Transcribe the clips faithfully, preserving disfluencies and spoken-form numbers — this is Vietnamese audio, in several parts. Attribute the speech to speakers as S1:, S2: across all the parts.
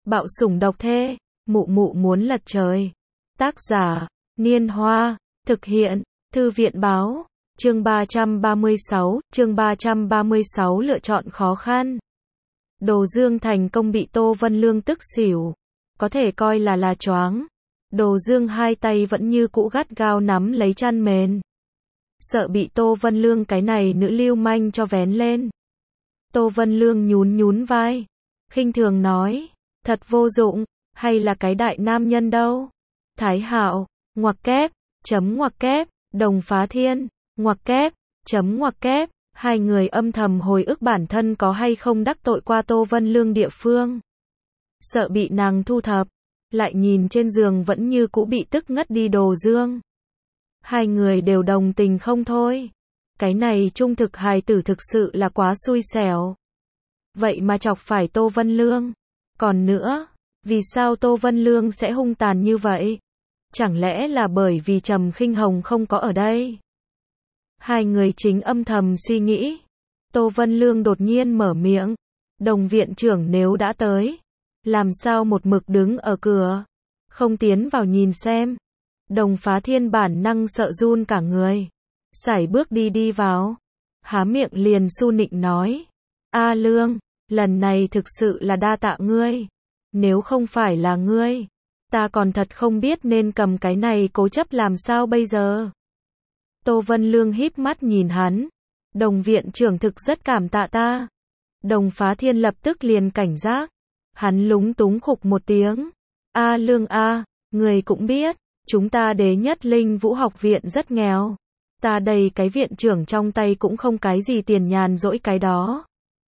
S1: Bạo sủng độc thê, mụ mụ muốn lật trời. Tác giả, Niên Hoa, thực hiện, Thư viện báo, chương ba trăm ba mươi sáu, chương ba trăm ba mươi sáu lựa chọn khó khăn. Đồ Dương thành công bị Tô Vân Lương tức xỉu, có thể coi là là choáng. Đồ Dương hai tay vẫn như cũ gắt gao nắm lấy chăn mền. Sợ bị Tô Vân Lương cái này nữ lưu manh cho vén lên. Tô Vân Lương nhún nhún vai, khinh thường nói, thật vô dụng, hay là cái đại nam nhân đâu. Thái Hạo, ngoặc kép, chấm ngoặc kép, Đồng Phá Thiên, ngoặc kép, chấm ngoặc kép, hai người âm thầm hồi ức bản thân có hay không đắc tội qua Tô Vân Lương địa phương. Sợ bị nàng thu thập, lại nhìn trên giường vẫn như cũ bị tức ngất đi Đồ Dương. Hai người đều đồng tình không thôi. Cái này trung thực hài tử thực sự là quá xui xẻo. Vậy mà chọc phải Tô Vân Lương. Còn nữa, vì sao Tô Vân Lương sẽ hung tàn như vậy? Chẳng lẽ là bởi vì Trầm Khinh Hồng không có ở đây? Hai người chính âm thầm suy nghĩ. Tô Vân Lương đột nhiên mở miệng. Đồng viện trưởng nếu đã tới, làm sao một mực đứng ở cửa, không tiến vào nhìn xem? Đồng Phá Thiên bản năng sợ run cả người, sải bước đi đi vào, há miệng liền su nịnh nói, A Lương, lần này thực sự là đa tạ ngươi, nếu không phải là ngươi, ta còn thật không biết nên cầm cái này cố chấp làm sao bây giờ. Tô Vân Lương híp mắt nhìn hắn, đồng viện trưởng thực rất cảm tạ ta. Đồng Phá Thiên lập tức liền cảnh giác, hắn lúng túng khục một tiếng, A Lương a, người cũng biết, chúng ta Đế Nhất Linh Vũ học viện rất nghèo. Ta đây cái viện trưởng trong tay cũng không cái gì tiền nhàn rỗi cái đó.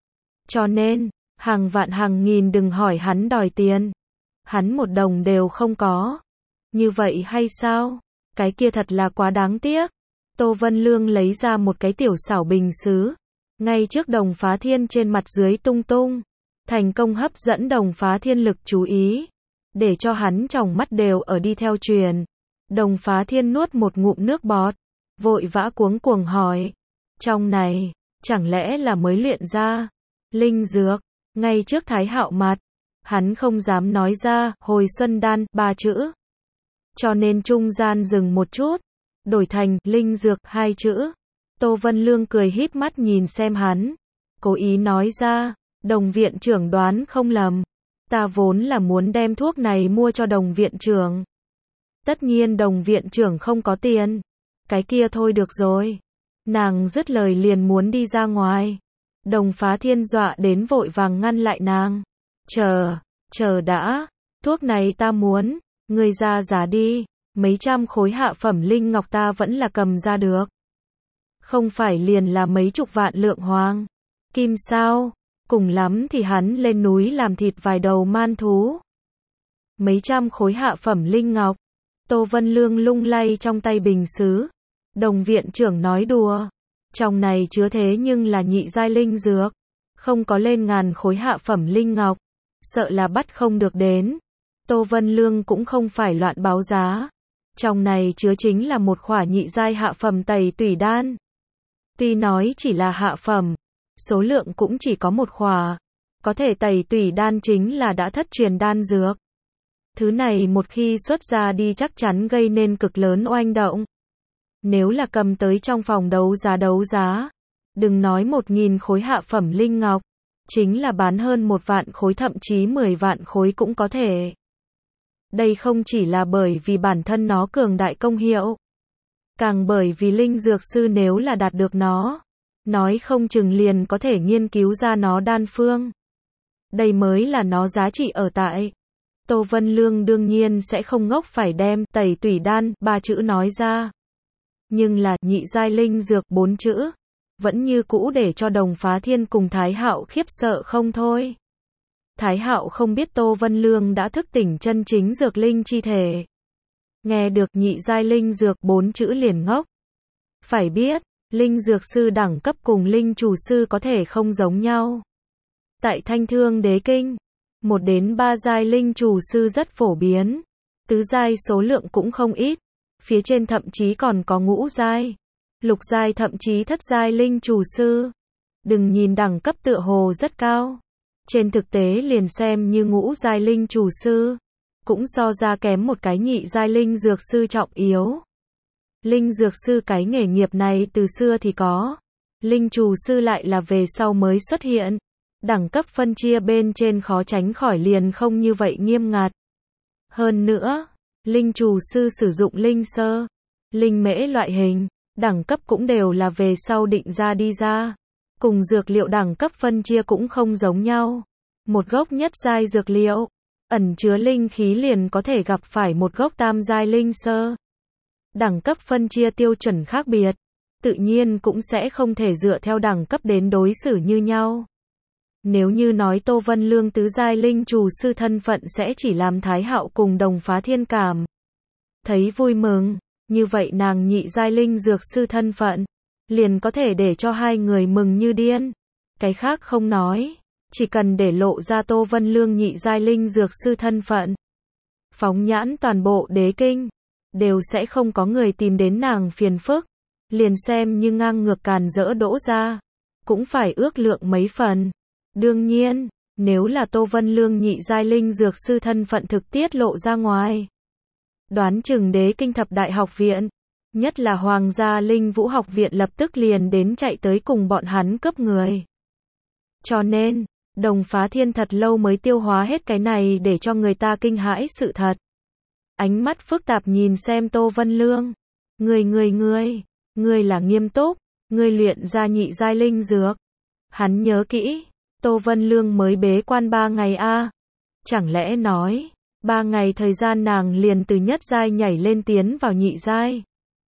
S1: Cho nên, hàng vạn hàng nghìn đừng hỏi hắn đòi tiền. Hắn một đồng đều không có. Như vậy hay sao? Cái kia thật là quá đáng tiếc. Tô Vân Lương lấy ra một cái tiểu xảo bình sứ, ngay trước Đồng Phá Thiên trên mặt dưới tung tung. Thành công hấp dẫn Đồng Phá Thiên lực chú ý, để cho hắn tròng mắt đều ở đi theo truyền. Đồng Phá Thiên nuốt một ngụm nước bọt, vội vã cuống cuồng hỏi, trong này, chẳng lẽ là mới luyện ra linh dược? Ngay trước Thái Hạo mặt, hắn không dám nói ra hồi xuân đan ba chữ, cho nên trung gian dừng một chút, đổi thành linh dược hai chữ. Tô Vân Lương cười híp mắt nhìn xem hắn, cố ý nói ra, Đồng viện trưởng đoán không lầm, ta vốn là muốn đem thuốc này mua cho Đồng viện trưởng. Tất nhiên Đồng viện trưởng không có tiền, cái kia thôi được rồi. Nàng dứt lời liền muốn đi ra ngoài. Đồng Phá Thiên dọa đến vội vàng ngăn lại nàng. Chờ, chờ đã, thuốc này ta muốn, ngươi ra giá đi, mấy trăm khối hạ phẩm linh ngọc ta vẫn là cầm ra được. Không phải liền là mấy chục vạn lượng hoàng kim sao? Cùng lắm thì hắn lên núi làm thịt vài đầu man thú. Mấy trăm khối hạ phẩm linh ngọc. Tô Vân Lương lung lay trong tay bình sứ. Đồng viện trưởng nói đùa. Trong này chứa thế nhưng là nhị giai linh dược. Không có lên ngàn khối hạ phẩm linh ngọc. Sợ là bắt không được đến. Tô Vân Lương cũng không phải loạn báo giá. Trong này chứa chính là một khỏa nhị giai hạ phẩm tẩy tủy đan. Tuy nói chỉ là hạ phẩm, số lượng cũng chỉ có một khỏa. Có thể tẩy tủy đan chính là đã thất truyền đan dược. Thứ này một khi xuất ra đi chắc chắn gây nên cực lớn oanh động. Nếu là cầm tới trong phòng đấu giá đấu giá, đừng nói một nghìn khối hạ phẩm linh ngọc, chính là bán hơn một vạn khối thậm chí mười vạn khối cũng có thể. Đây không chỉ là bởi vì bản thân nó cường đại công hiệu, càng bởi vì linh dược sư nếu là đạt được nó, nói không chừng liền có thể nghiên cứu ra nó đan phương. Đây mới là nó giá trị ở tại. Tô Vân Lương đương nhiên sẽ không ngốc phải đem tẩy tủy đan ba chữ nói ra. Nhưng là nhị giai linh dược bốn chữ, vẫn như cũ để cho Đồng Phá Thiên cùng Thái Hạo khiếp sợ không thôi. Thái Hạo không biết Tô Vân Lương đã thức tỉnh chân chính dược linh chi thể. Nghe được nhị giai linh dược bốn chữ liền ngốc. Phải biết, linh dược sư đẳng cấp cùng linh chủ sư có thể không giống nhau. Tại Thanh Thương Đế Kinh, một đến ba giai linh chủ sư rất phổ biến, tứ giai số lượng cũng không ít, phía trên thậm chí còn có ngũ giai, lục giai thậm chí thất giai linh chủ sư. Đừng nhìn đẳng cấp tựa hồ rất cao, Trên thực tế liền xem như ngũ giai linh chủ sư, cũng so ra kém một cái nhị giai linh dược sư trọng yếu. Linh dược sư cái nghề nghiệp này từ xưa thì có, linh chủ sư lại là về sau mới xuất hiện. Đẳng cấp phân chia bên trên khó tránh khỏi liền không như vậy nghiêm ngặt. Hơn nữa, linh chủ sư sử dụng linh sơ, linh mễ loại hình, đẳng cấp cũng đều là về sau định ra đi ra. Cùng dược liệu đẳng cấp phân chia cũng không giống nhau. Một gốc nhất giai dược liệu, ẩn chứa linh khí liền có thể gặp phải một gốc tam giai linh sơ. Đẳng cấp phân chia tiêu chuẩn khác biệt, tự nhiên cũng sẽ không thể dựa theo đẳng cấp đến đối xử như nhau. Nếu như nói Tô Vân Lương tứ giai linh chủ sư thân phận sẽ chỉ làm Thái Hạo cùng Đồng Phá Thiên cảm thấy vui mừng, như vậy nàng nhị giai linh dược sư thân phận liền có thể để cho hai người mừng như điên. Cái khác không nói, chỉ cần để lộ ra Tô Vân Lương nhị giai linh dược sư thân phận, phóng nhãn toàn bộ đế kinh, đều sẽ không có người tìm đến nàng phiền phức, liền xem như ngang ngược càn rỡ Đỗ gia, cũng phải ước lượng mấy phần. Đương nhiên, nếu là Tô Vân Lương nhị giai linh dược sư thân phận thực tiết lộ ra ngoài, đoán chừng đế kinh thập đại học viện, nhất là Hoàng gia Linh Vũ học viện lập tức liền đến chạy tới cùng bọn hắn cướp người. Cho nên, Đồng Phá Thiên thật lâu mới tiêu hóa hết cái này để cho người ta kinh hãi sự thật. Ánh mắt phức tạp nhìn xem Tô Vân Lương. Người người người, người là nghiêm túc, người luyện ra nhị giai linh dược. Hắn nhớ kỹ, Tô Vân Lương mới bế quan ba ngày a à? Chẳng lẽ nói, ba ngày thời gian nàng liền từ nhất giai nhảy lên tiến vào nhị giai.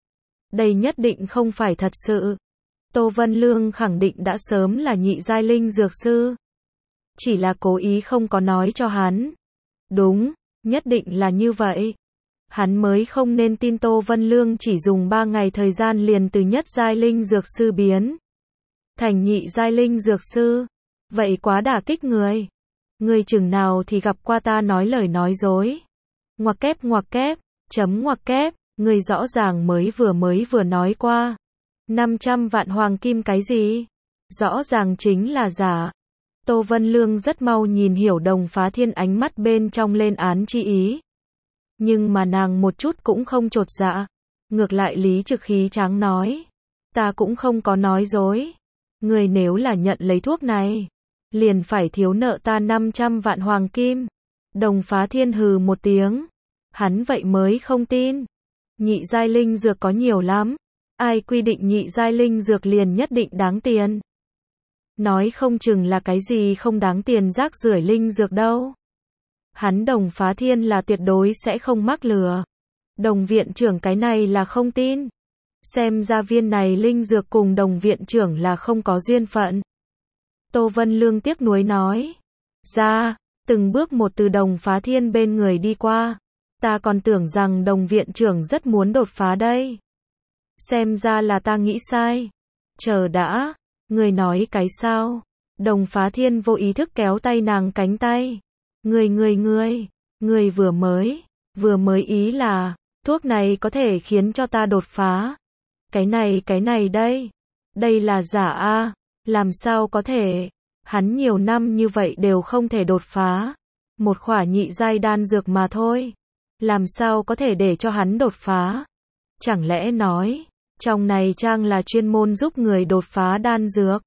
S1: Đây nhất định không phải thật sự. Tô Vân Lương khẳng định đã sớm là nhị giai linh dược sư. Chỉ là cố ý không có nói cho hắn. Đúng, nhất định là như vậy. Hắn mới không nên tin Tô Vân Lương chỉ dùng ba ngày thời gian liền từ nhất giai linh dược sư biến thành nhị giai linh dược sư. Vậy quá đả kích người. Người chừng nào thì gặp qua ta nói lời nói dối. Ngoặc kép ngoặc kép, chấm ngoặc kép, người rõ ràng mới vừa mới vừa nói qua. năm trăm vạn hoàng kim cái gì? Rõ ràng chính là giả. Tô Vân Lương rất mau nhìn hiểu Đồng Phá Thiên ánh mắt bên trong lên án chi ý. Nhưng mà nàng một chút cũng không chột dạ. Ngược lại lý trực khí tráng nói. Ta cũng không có nói dối. Người nếu là nhận lấy thuốc này, liền phải thiếu nợ ta năm trăm vạn hoàng kim. Đồng Phá Thiên hừ một tiếng. Hắn vậy mới không tin. Nhị giai linh dược có nhiều lắm. Ai quy định nhị giai linh dược liền nhất định đáng tiền. Nói không chừng là cái gì không đáng tiền rác rưởi linh dược đâu. Hắn Đồng Phá Thiên là tuyệt đối sẽ không mắc lừa. Đồng viện trưởng cái này là không tin. Xem ra viên này linh dược cùng đồng viện trưởng là không có duyên phận. Tô Vân Lương tiếc nuối nói. Ra, từng bước một từ Đồng Phá Thiên bên người đi qua. Ta còn tưởng rằng đồng viện trưởng rất muốn đột phá đây. Xem ra là ta nghĩ sai. Chờ đã, người nói cái sao? Đồng Phá Thiên vô ý thức kéo tay nàng cánh tay. Người người người, người vừa mới, vừa mới ý là, thuốc này có thể khiến cho ta đột phá. Cái này cái này đây, đây là giả a, làm sao có thể, hắn nhiều năm như vậy đều không thể đột phá. Một khỏa nhị giai đan dược mà thôi, làm sao có thể để cho hắn đột phá. Chẳng lẽ nói, trong này trang là chuyên môn giúp người đột phá đan dược.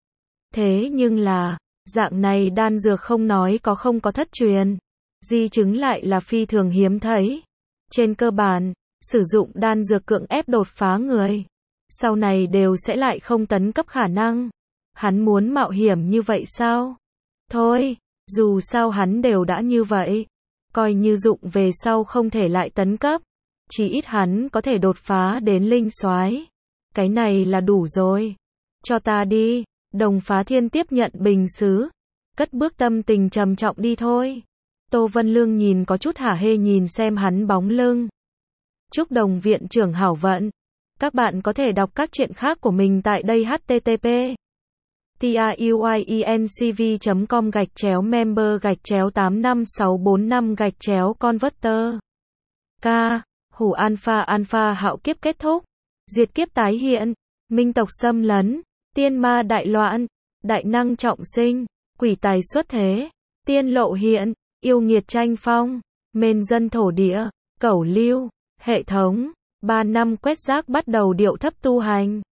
S1: Thế nhưng là, dạng này đan dược không nói có không có thất truyền, di chứng lại là phi thường hiếm thấy. Trên cơ bản, sử dụng đan dược cưỡng ép đột phá người, sau này đều sẽ lại không tấn cấp khả năng. Hắn muốn mạo hiểm như vậy sao? Thôi, dù sao hắn đều đã như vậy, coi như dụng về sau không thể lại tấn cấp, chỉ ít hắn có thể đột phá đến linh soái. Cái này là đủ rồi. Cho ta đi. Đồng Phá Thiên tiếp nhận bình sứ, cất bước tâm tình trầm trọng đi thôi. Tô Vân Lương nhìn có chút hả hê nhìn xem hắn bóng lưng. Chúc Đồng viện trưởng hảo vận. Các bạn có thể đọc các truyện khác của mình tại đây h t t p truyencv chấm com gạch chéo member gạch chéo tám năm sáu bốn năm gạch chéo converter. K. Hủ alpha alpha hạo kiếp kết thúc. Diệt kiếp tái hiện. Minh tộc xâm lấn. Tiên ma đại loạn. Đại năng trọng sinh. quỷ tài xuất thế, tiên lộ hiện, yêu nghiệt tranh phong, mên dân thổ địa, cẩu lưu, hệ thống, ba năm quét rác bắt đầu điệu thấp tu hành.